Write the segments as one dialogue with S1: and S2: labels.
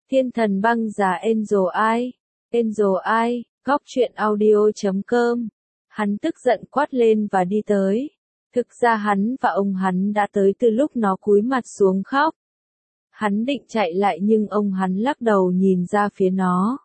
S1: Thiên thần băng giá Angel ai? Angel ai? Góc truyện audio.com. Hắn tức giận quát lên và đi tới. Thực ra hắn và ông hắn đã tới từ lúc nó cúi mặt xuống khóc. Hắn định chạy lại nhưng ông hắn lắc đầu nhìn ra phía nó.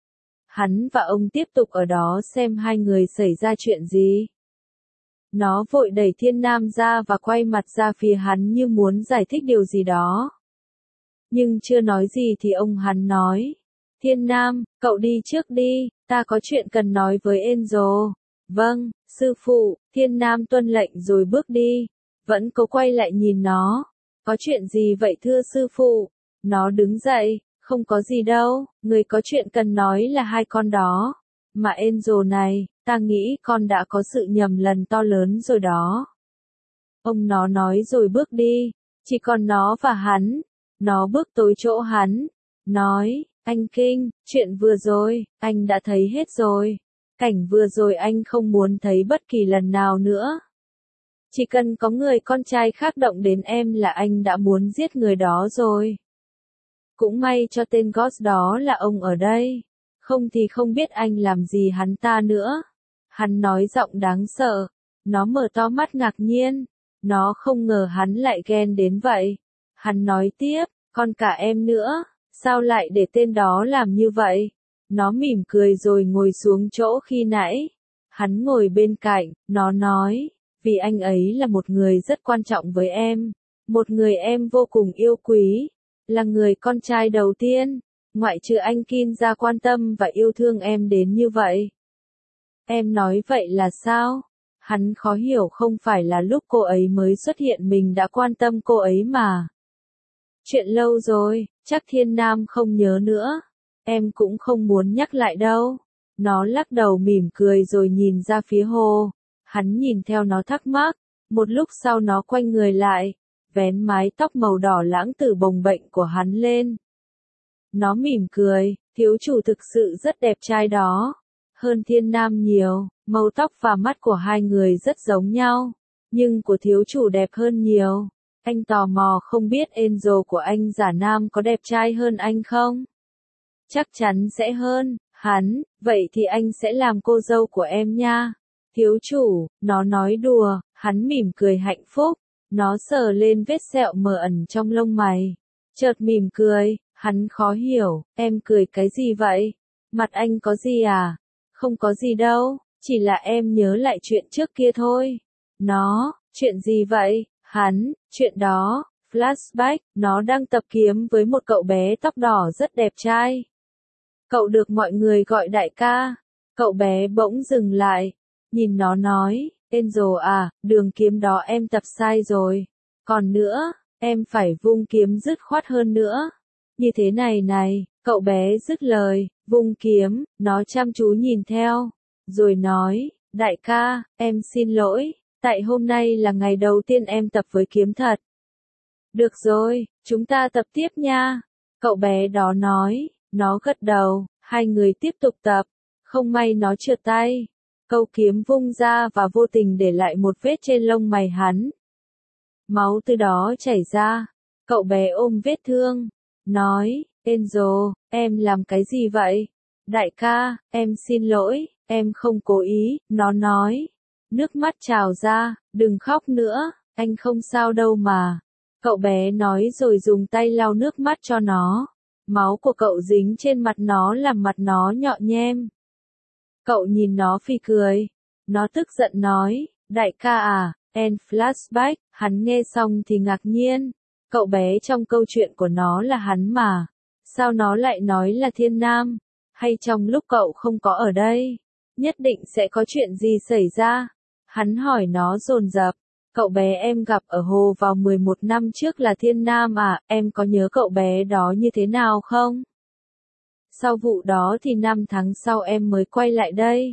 S1: Hắn và ông tiếp tục ở đó xem hai người xảy ra chuyện gì. Nó vội đẩy Thiên Nam ra và quay mặt ra phía hắn như muốn giải thích điều gì đó. Nhưng chưa nói gì thì ông hắn nói. Thiên Nam, cậu đi trước đi, ta có chuyện cần nói với Angel. Vâng, sư phụ, Thiên Nam tuân lệnh rồi bước đi. Vẫn cố quay lại nhìn nó. Có chuyện gì vậy thưa sư phụ? Nó đứng dậy, không có gì đâu, người có chuyện cần nói là hai con đó. Mà Angel này, ta nghĩ con đã có sự nhầm lẫn to lớn rồi đó. Ông nó nói rồi bước đi, chỉ còn nó và hắn. Nó bước tới chỗ hắn, nói, anh Kinh, chuyện vừa rồi, anh đã thấy hết rồi. Cảnh vừa rồi anh không muốn thấy bất kỳ lần nào nữa. Chỉ cần có người con trai khác động đến em là anh đã muốn giết người đó rồi. Cũng may cho tên Ghost đó là ông ở đây. Không thì không biết anh làm gì hắn ta nữa. Hắn nói giọng đáng sợ. Nó mở to mắt ngạc nhiên. Nó không ngờ hắn lại ghen đến vậy. Hắn nói tiếp, còn cả em nữa, sao lại để tên đó làm như vậy? Nó mỉm cười rồi ngồi xuống chỗ khi nãy. Hắn ngồi bên cạnh, nó nói, vì anh ấy là một người rất quan trọng với em. Một người em vô cùng yêu quý. Là người con trai đầu tiên, ngoại trừ anh Kin ra quan tâm và yêu thương em đến như vậy. Em nói vậy là sao? Hắn khó hiểu, không phải là lúc cô ấy mới xuất hiện mình đã quan tâm cô ấy mà. Chuyện lâu rồi, chắc Thiên Nam không nhớ nữa. Em cũng không muốn nhắc lại đâu. Nó lắc đầu mỉm cười rồi nhìn ra phía hồ. Hắn nhìn theo nó thắc mắc. Một lúc sau nó quay người lại, vén mái tóc màu đỏ lãng từ bồng bềnh của hắn lên. Nó mỉm cười, thiếu chủ thực sự rất đẹp trai đó. Hơn Thiên Nam nhiều, màu tóc và mắt của hai người rất giống nhau. Nhưng của thiếu chủ đẹp hơn nhiều. Anh tò mò không biết Angel của anh giả nam có đẹp trai hơn anh không? Chắc chắn sẽ hơn, hắn, vậy thì anh sẽ làm cô dâu của em nha. Thiếu chủ, nó nói đùa, hắn mỉm cười hạnh phúc. Nó sờ lên vết sẹo mờ ẩn trong lông mày. Chợt mỉm cười, hắn khó hiểu, em cười cái gì vậy? Mặt anh có gì à? Không có gì đâu, chỉ là em nhớ lại chuyện trước kia thôi. Nó, chuyện gì vậy? Hắn, chuyện đó, flashback, nó đang tập kiếm với một cậu bé tóc đỏ rất đẹp trai. Cậu được mọi người gọi đại ca. Cậu bé bỗng dừng lại, nhìn nó nói, Angel à, đường kiếm đó em tập sai rồi. Còn nữa, em phải vung kiếm dứt khoát hơn nữa. Như thế này này, cậu bé dứt lời, vung kiếm, nó chăm chú nhìn theo, rồi nói, đại ca, em xin lỗi, tại hôm nay là ngày đầu tiên em tập với kiếm thật. Được rồi, chúng ta tập tiếp nha. Cậu bé đó nói, nó gật đầu, hai người tiếp tục tập. Không may nó trượt tay. Câu kiếm vung ra và vô tình để lại một vết trên lông mày hắn. Máu từ đó chảy ra. Cậu bé ôm vết thương. Nói, Angel, em làm cái gì vậy? Đại ca, em xin lỗi, em không cố ý, nó nói. Nước mắt trào ra, đừng khóc nữa, anh không sao đâu mà. Cậu bé nói rồi dùng tay lau nước mắt cho nó. Máu của cậu dính trên mặt nó làm mặt nó nhọn nhem. Cậu nhìn nó phì cười. Nó tức giận nói, đại ca à, and flashback, hắn nghe xong thì ngạc nhiên. Cậu bé trong câu chuyện của nó là hắn mà. Sao nó lại nói là Thiên Nam? Hay trong lúc cậu không có ở đây? Nhất định sẽ có chuyện gì xảy ra? Hắn hỏi nó dồn dập. Cậu bé em gặp ở hồ vào 11 năm trước là Thiên Nam à, em có nhớ cậu bé đó như thế nào không? Sau vụ đó thì 5 tháng sau em mới quay lại đây.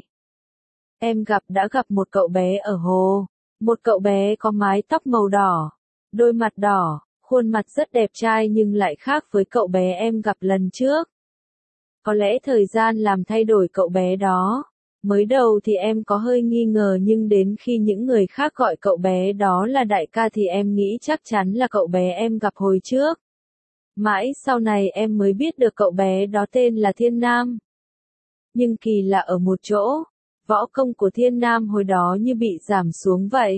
S1: Em đã gặp một cậu bé ở hồ. Một cậu bé có mái tóc màu đỏ, đôi mặt đỏ, khuôn mặt rất đẹp trai nhưng lại khác với cậu bé em gặp lần trước. Có lẽ thời gian làm thay đổi cậu bé đó. Mới đầu thì em có hơi nghi ngờ nhưng đến khi những người khác gọi cậu bé đó là đại ca thì em nghĩ chắc chắn là cậu bé em gặp hồi trước. Mãi sau này em mới biết được cậu bé đó tên là Thiên Nam. Nhưng kỳ lạ ở một chỗ, võ công của Thiên Nam hồi đó như bị giảm xuống vậy.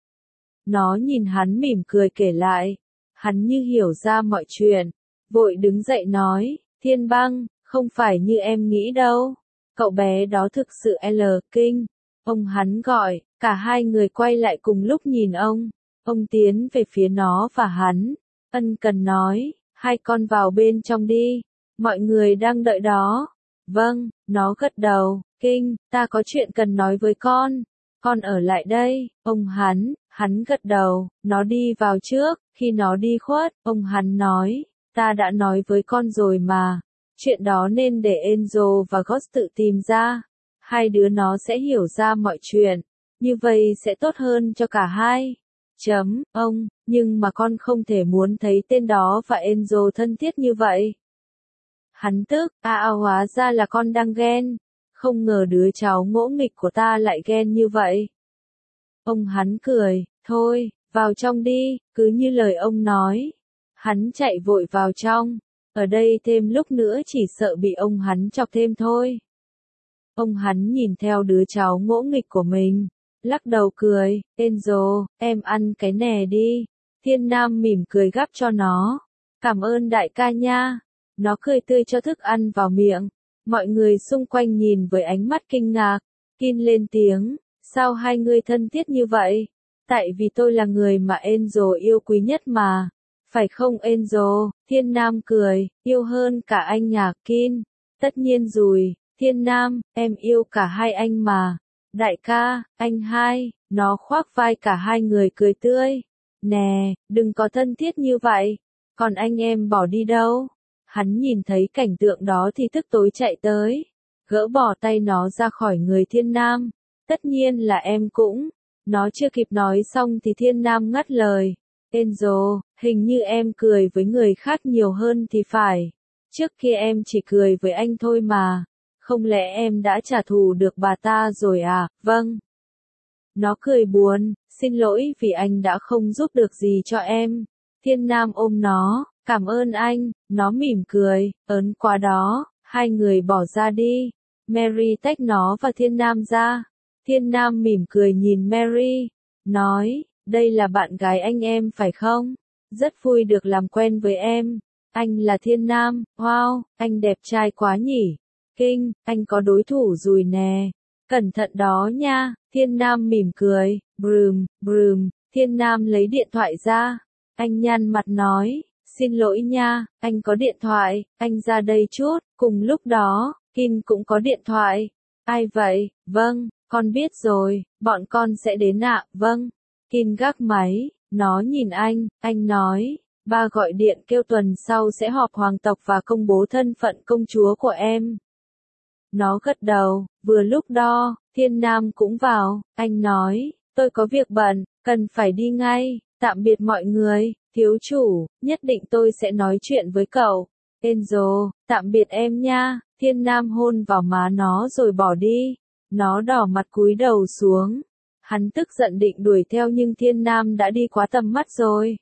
S1: Nó nhìn hắn mỉm cười kể lại. Hắn như hiểu ra mọi chuyện, vội đứng dậy nói, Thiên Băng, không phải như em nghĩ đâu. Cậu bé đó thực sự L kinh. Ông hắn gọi, cả hai người quay lại cùng lúc nhìn ông. Ông tiến về phía nó và hắn. Ân cần nói, hai con vào bên trong đi. Mọi người đang đợi đó. Vâng, nó gật đầu, Kinh, ta có chuyện cần nói với con. Con ở lại đây, ông hắn gật đầu, nó đi vào trước, khi nó đi khuất, ông hắn nói, ta đã nói với con rồi mà. Chuyện đó nên để Enzo và Ghost tự tìm ra. Hai đứa nó sẽ hiểu ra mọi chuyện. Như vậy sẽ tốt hơn cho cả hai. Ông, nhưng mà con không thể muốn thấy tên đó và Enzo thân thiết như vậy. Hắn tức, hóa ra là con đang ghen. Không ngờ đứa cháu ngỗ nghịch của ta lại ghen như vậy. Ông hắn cười, thôi, vào trong đi, cứ như lời ông nói. Hắn chạy vội vào trong. Ở đây thêm lúc nữa chỉ sợ bị ông hắn chọc thêm thôi. Ông hắn nhìn theo đứa cháu ngỗ nghịch của mình, lắc đầu cười, Enzo, em ăn cái nè đi. Thiên Nam mỉm cười gắp cho nó. Cảm ơn đại ca nha. Nó cười tươi cho thức ăn vào miệng. Mọi người xung quanh nhìn với ánh mắt kinh ngạc. Kin lên tiếng, sao hai người thân thiết như vậy? Tại vì tôi là người mà Enzo yêu quý nhất mà. Phải không Enzo? Thiên Nam cười, yêu hơn cả anh nhạc Kin. Tất nhiên rồi, Thiên Nam, em yêu cả hai anh mà. Đại ca, anh hai, nó khoác vai cả hai người cười tươi. Nè, đừng có thân thiết như vậy. Còn anh em bỏ đi đâu? Hắn nhìn thấy cảnh tượng đó thì tức tối chạy tới. Gỡ bỏ tay nó ra khỏi người Thiên Nam. Tất nhiên là em cũng. Nó chưa kịp nói xong thì Thiên Nam ngắt lời. Enzo, hình như em cười với người khác nhiều hơn thì phải. Trước kia em chỉ cười với anh thôi mà. Không lẽ em đã trả thù được bà ta rồi à? Vâng. Nó cười buồn, xin lỗi vì anh đã không giúp được gì cho em. Thiên Nam ôm nó, cảm ơn anh, nó mỉm cười, ớn quá đó, hai người bỏ ra đi. Mary tách nó và Thiên Nam ra. Thiên Nam mỉm cười nhìn Mary, nói, đây là bạn gái anh em phải không? Rất vui được làm quen với em. Anh là Thiên Nam, wow, anh đẹp trai quá nhỉ. Kinh, anh có đối thủ rồi nè. Cẩn thận đó nha, Thiên Nam mỉm cười, brùm, Thiên Nam lấy điện thoại ra. Anh nhăn mặt nói, xin lỗi nha, anh có điện thoại, anh ra đây chút. Cùng lúc đó, Kim cũng có điện thoại. Ai vậy? Vâng, con biết rồi, bọn con sẽ đến ạ, vâng. Kim gác máy, nó nhìn anh nói, ba gọi điện kêu tuần sau sẽ họp hoàng tộc và công bố thân phận công chúa của em. Nó gật đầu, vừa lúc đó, Thiên Nam cũng vào, anh nói, tôi có việc bận, cần phải đi ngay, tạm biệt mọi người, thiếu chủ, nhất định tôi sẽ nói chuyện với cậu. Enzo, tạm biệt em nha, Thiên Nam hôn vào má nó rồi bỏ đi, nó đỏ mặt cúi đầu xuống. Hắn tức giận định đuổi theo nhưng Thiên Nam đã đi quá tầm mắt rồi.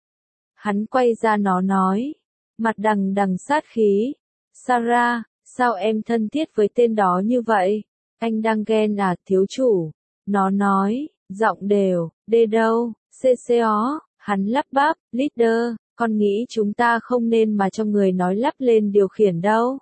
S1: Hắn quay ra nó nói, mặt đằng đằng sát khí, Sarah, sao em thân thiết với tên đó như vậy? Anh đang ghen à thiếu chủ? Nó nói, giọng đều, đê đâu, CCO, hắn lắp bắp, leader, con nghĩ chúng ta không nên mà cho người nói lắp lên điều khiển đâu.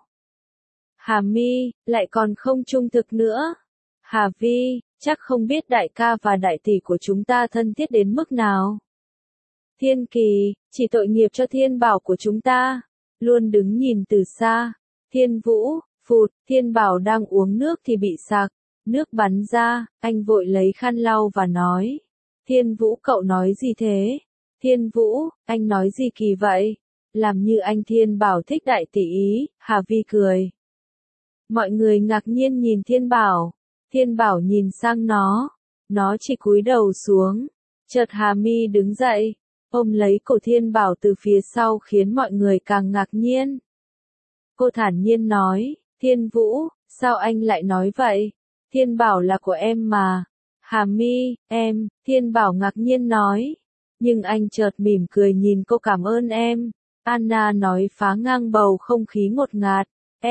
S1: Hà Mi, lại còn không trung thực nữa. Hà Vi, chắc không biết đại ca và đại tỷ của chúng ta thân thiết đến mức nào. Thiên Kỳ, chỉ tội nghiệp cho Thiên Bảo của chúng ta. Luôn đứng nhìn từ xa. Thiên Vũ, phụt, Thiên Bảo đang uống nước thì bị sặc. Nước bắn ra, anh vội lấy khăn lau và nói. Thiên Vũ cậu nói gì thế? Thiên Vũ, anh nói gì kỳ vậy? Làm như anh Thiên Bảo thích đại tỷ ý, Hà Vi cười. Mọi người ngạc nhiên nhìn Thiên Bảo. Thiên Bảo nhìn sang nó chỉ cúi đầu xuống. Chợt Hà Mi đứng dậy, ôm lấy cổ Thiên Bảo từ phía sau khiến mọi người càng ngạc nhiên. Cô thản nhiên nói, Thiên Vũ, sao anh lại nói vậy? Thiên Bảo là của em mà. Hà Mi, em, Thiên Bảo ngạc nhiên nói. Nhưng anh chợt mỉm cười nhìn cô cảm ơn em. Anna nói phá ngang bầu không khí ngột ngạt.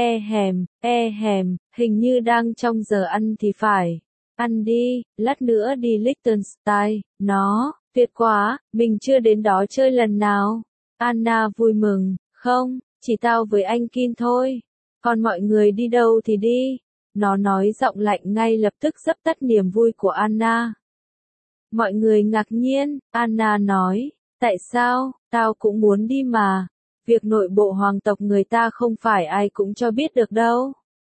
S1: E hèm, hình như đang trong giờ ăn thì phải. Ăn đi, lát nữa đi Liechtenstein, nó, tuyệt quá, mình chưa đến đó chơi lần nào. Anna vui mừng, không, chỉ tao với anh Kin thôi. Còn mọi người đi đâu thì đi. Nó nói giọng lạnh ngay lập tức dập tắt niềm vui của Anna. Mọi người ngạc nhiên, Anna nói, tại sao, tao cũng muốn đi mà. Việc nội bộ hoàng tộc người ta không phải ai cũng cho biết được đâu.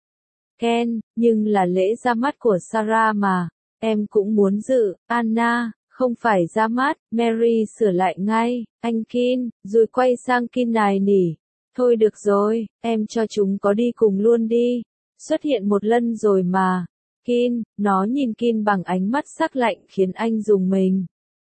S1: Ken, nhưng là lễ ra mắt của Sarah mà, em cũng muốn dự. Anna, không phải ra mắt, Mary sửa lại ngay, anh Kin, rồi quay sang Kin nài nỉ. Thôi được rồi, em cho chúng có đi cùng luôn đi. Xuất hiện một lần rồi mà. Kin, nó nhìn Kin bằng ánh mắt sắc lạnh khiến anh rùng mình.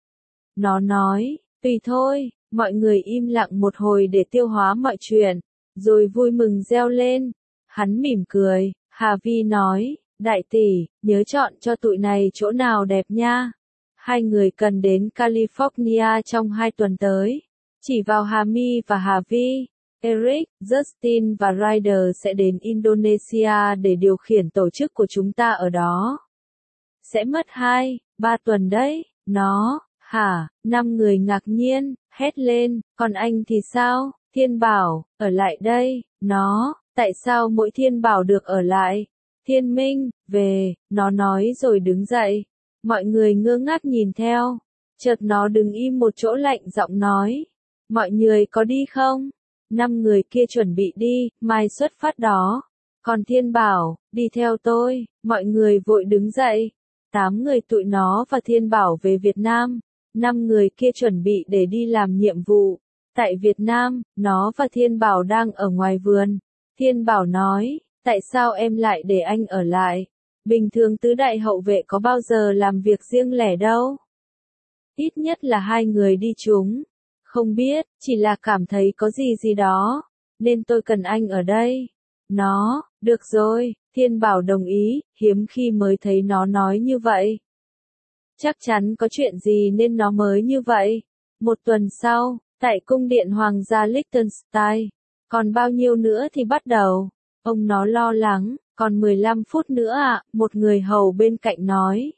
S1: Nó nói, tùy thôi, mọi người im lặng một hồi để tiêu hóa mọi chuyện, rồi vui mừng reo lên. Hắn mỉm cười, Hà Vi nói, đại tỷ, nhớ chọn cho tụi này chỗ nào đẹp nha. Hai người cần đến California trong 2 tuần tới. Chỉ vào Hà Mi và Hà Vi. Eric, Justin và Ryder sẽ đến Indonesia để điều khiển tổ chức của chúng ta ở đó. Sẽ mất 2-3 tuần đấy. Nó, hả, 5 người ngạc nhiên, hét lên, còn anh thì sao? Thiên Bảo, ở lại đây. Nó, tại sao mỗi Thiên Bảo được ở lại? Thiên Minh, về, nó nói rồi đứng dậy. Mọi người ngơ ngác nhìn theo. Chợt nó đứng im một chỗ lạnh giọng nói. Mọi người có đi không? 5 người kia chuẩn bị đi, mai xuất phát đó. Còn Thiên Bảo, đi theo tôi, mọi người vội đứng dậy. 8 người tụi nó và Thiên Bảo về Việt Nam. 5 người kia chuẩn bị để đi làm nhiệm vụ. Tại Việt Nam, nó và Thiên Bảo đang ở ngoài vườn. Thiên Bảo nói, tại sao em lại để anh ở lại? Bình thường tứ đại hậu vệ có bao giờ làm việc riêng lẻ đâu. Ít nhất là 2 người đi chung. Không biết, chỉ là cảm thấy có gì đó, nên tôi cần anh ở đây. Nó, được rồi, Thiên Bảo đồng ý, hiếm khi mới thấy nó nói như vậy. Chắc chắn có chuyện gì nên nó mới như vậy. 1 tuần sau, tại cung điện Hoàng gia Liechtenstein, còn bao nhiêu nữa thì bắt đầu? Ông nó lo lắng, còn 15 phút nữa ạ, một người hầu bên cạnh nói.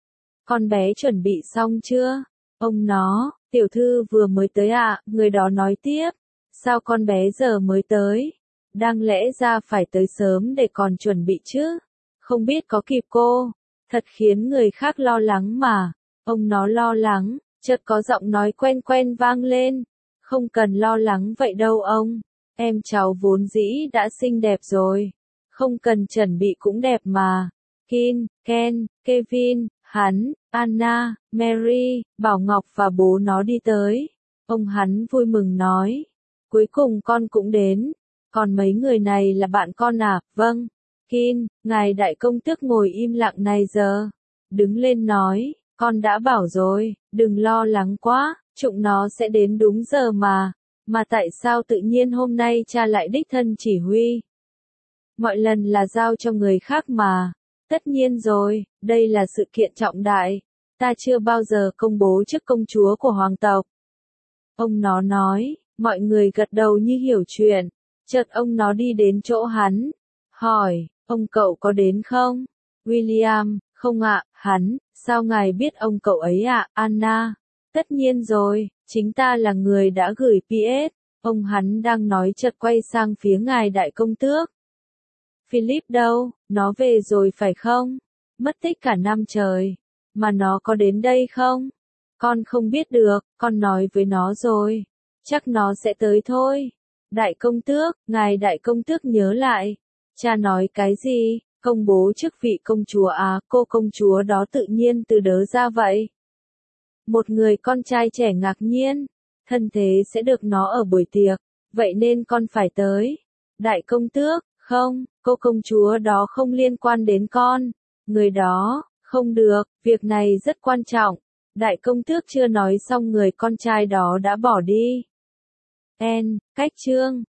S1: Con bé chuẩn bị xong chưa? Ông nó, tiểu thư vừa mới tới ạ, người đó nói tiếp. Sao con bé giờ mới tới? Đáng lẽ ra phải tới sớm để còn chuẩn bị chứ. Không biết có kịp cô. Thật khiến người khác lo lắng mà. Ông nó lo lắng, chợt có giọng nói quen quen vang lên. Không cần lo lắng vậy đâu ông. Em cháu vốn dĩ đã xinh đẹp rồi. Không cần chuẩn bị cũng đẹp mà. Kin, Ken, Kevin, hắn, Anna, Mary, Bảo Ngọc và bố nó đi tới. Ông hắn vui mừng nói. Cuối cùng con cũng đến. Còn mấy người này là bạn con à? Vâng. Kin, ngài đại công tước ngồi im lặng này giờ. Đứng lên nói, con đã bảo rồi, đừng lo lắng quá, chúng nó sẽ đến đúng giờ mà. Mà tại sao tự nhiên hôm nay cha lại đích thân chỉ huy? Mọi lần là giao cho người khác mà. Tất nhiên rồi, đây là sự kiện trọng đại. Ta chưa bao giờ công bố chức công chúa của hoàng tộc. Ông nó nói, mọi người gật đầu như hiểu chuyện. Chợt ông nó đi đến chỗ hắn. Hỏi, ông cậu có đến không? William, không ạ, hắn, sao ngài biết ông cậu ấy ạ, Anna? Tất nhiên rồi, chính ta là người đã gửi PS. Ông hắn đang nói chợt quay sang phía ngài đại công tước. Philip đâu, nó về rồi phải không? Mất tích cả năm trời. Mà nó có đến đây không? Con không biết được, con nói với nó rồi. Chắc nó sẽ tới thôi. Đại công tước, ngài đại công tước nhớ lại. Cha nói cái gì? Công bố chức vị công chúa à, cô công chúa đó tự nhiên từ đớ ra vậy. Một người con trai trẻ ngạc nhiên. Thân thế sẽ được nó ở buổi tiệc. Vậy nên con phải tới. Đại công tước, không, cô công chúa đó không liên quan đến con. Người đó, không được, việc này rất quan trọng. Đại công tước chưa nói xong người con trai đó đã bỏ đi. Cách chương